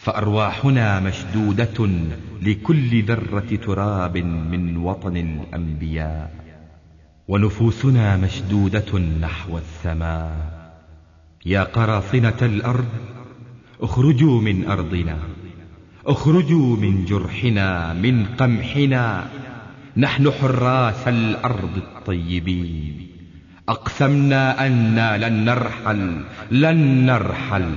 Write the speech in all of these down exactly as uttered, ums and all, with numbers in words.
فأرواحنا مشدودة لكل ذرة تراب من وطن الأنبياء، ونفوسنا مشدودة نحو السماء. يا قراصنة الأرض اخرجوا من أرضنا، اخرجوا من جرحنا من قمحنا، نحن حراس الأرض الطيبين، أقسمنا أننا لن نرحل لن نرحل.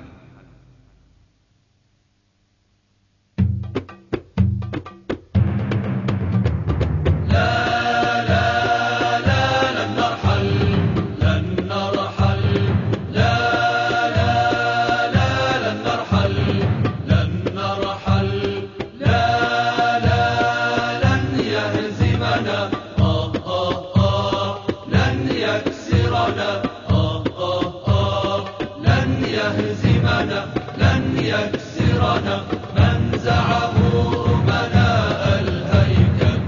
لن يكسرنا من زعموا أمناء الهيكل،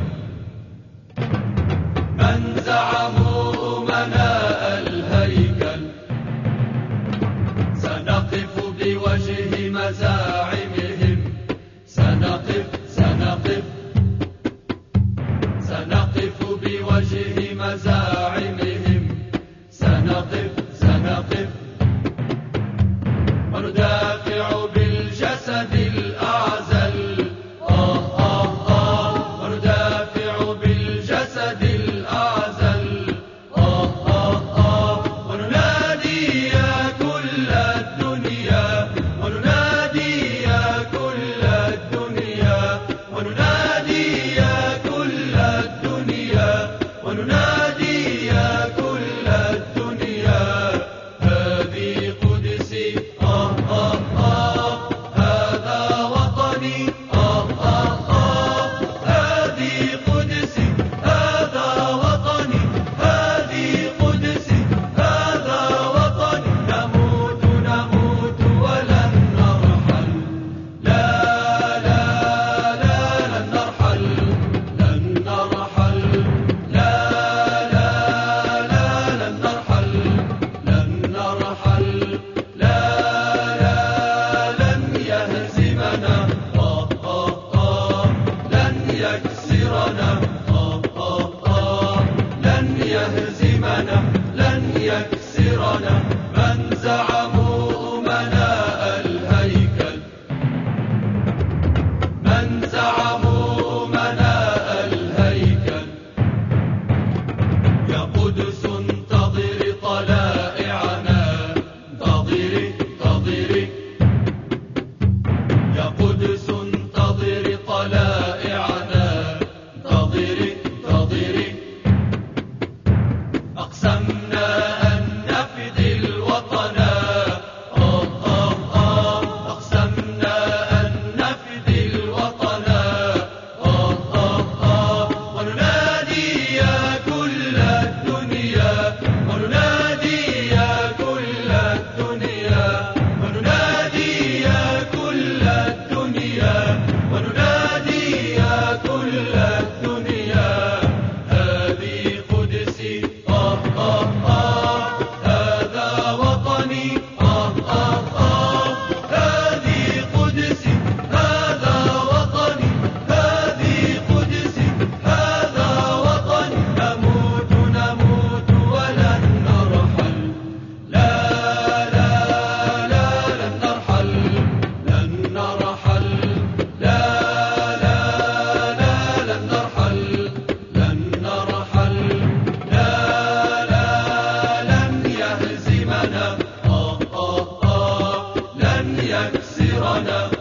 من زعموا أمناء الهيكل. سنقف بوجه مزاعمهم، سنقف سنقف سنقف بوجه مزاعمهم، سنقف سنقف وندافع بالجسد الأعزل. آه آه آه وندافع بالجسد الأعزل. آه آه آه وننادي يا كل الدنيا، وننادي يا كل الدنيا، وننادي يا كل الدنيا، وننادي يا كل الدنيا. هذه قدسي، آه آه آه هذا وطني، آه آه آه هذه قدسي، هذا وطني، هذه قدسي، هذا وطني. نموت نموت ولن نرحل، لا لا لا لن نرحل، لن نرحل، لا لا لا لن نرحل، لن نرحل، لا لا لن يهزمنا. آه آه آه لن يكسرنا. آه آه آه لن يهزمنا، لن يكسرنا من زعموا أمناء الهيكل، من زعموا أمناء الهيكل. يا قدس انتظري طلائعنا، انتظري انتظري يا قدس انتظري طلائعنا، انتظري انتظري. أقسمنا أن نفدي الوطن. آه آه آه أقسمنا أن نفدي الوطن. آه آه آه وننادي يا كل الدنيا، وننادي يا كل الدنيا، وننادي يا كل الدنيا، وننادي يا كل الدنيا. هذه قدسي، آه آه آه هذا وطني، آه آه آه هذه قدسي، هذا وطني، هذه قدسي، هذا وطني. نموت نموت ولن نرحل، لا لا لا لن نرحل، لن نرحل، لا لا لا لن نرحل، لن نرحل، لا لا لن يهزمنا. آه آه آه لن يكسرنا.